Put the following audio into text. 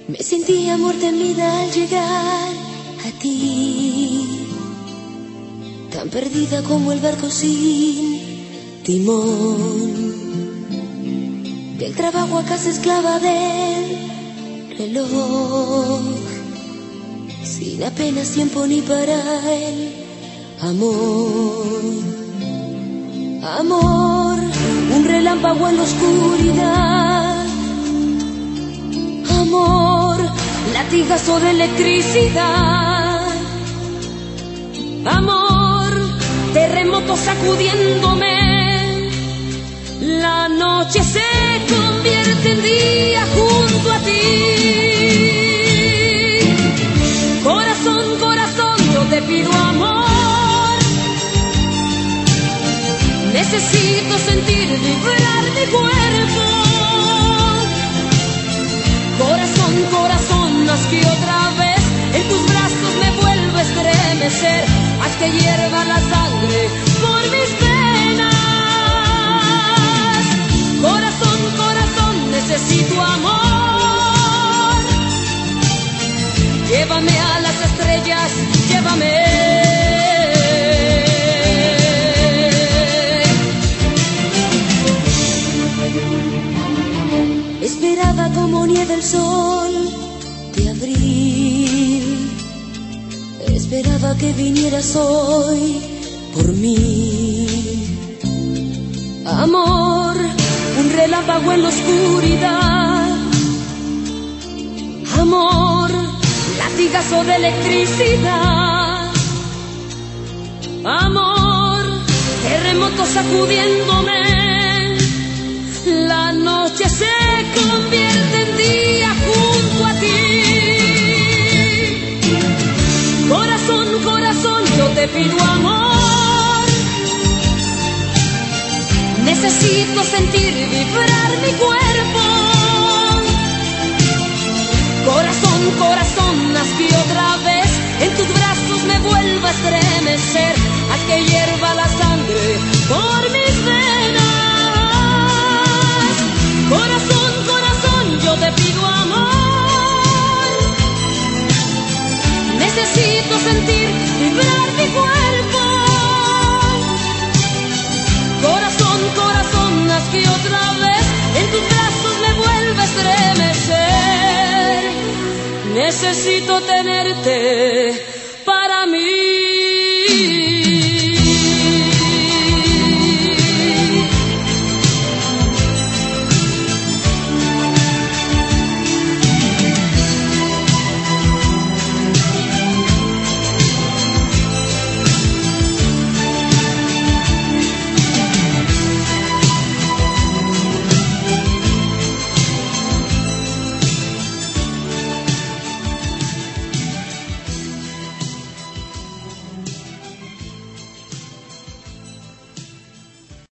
Me sentí amor temida al llegar a ti, tan perdida como el barco sin timón. Del trabajo a casa esclava del reloj, sin apenas tiempo ni para el amor. Amor, un relámpago en la oscuridad. Amor, latigazo de electricidad. Amor, terremoto sacudiéndome. La noche se convierte en día junto a ti. Corazón, corazón, yo te pido amor. Necesito sentir vibrar mi cuerpo. Corazón, corazón, haz que otra vez en tus brazos me vuelva a estremecer. Haz que hierva la sangre por mis venas. Corazón, corazón, necesito amor. Llévame a las estrellas, llévame. Esperaba como nieve el sol de abril. Esperaba que vinieras hoy por mí. Amor, un relámpago en la oscuridad. Amor, latigazo de electricidad. Amor, terremoto sacudiéndome. La noche se convierte en día junto a ti. Corazón, corazón, yo te pido amor. Necesito sentir vibrar mi cuerpo. Corazón, corazón, haz que otra vez en tus brazos me vuelva a estremecer. Haz que hierva la sangre por mis venas. Corazón, corazón, yo te pido amor. Necesito sentir vibrar mi cuerpo. Corazón, corazón, haz que otra vez en tus brazos me vuelva a estremecer. Necesito tenerte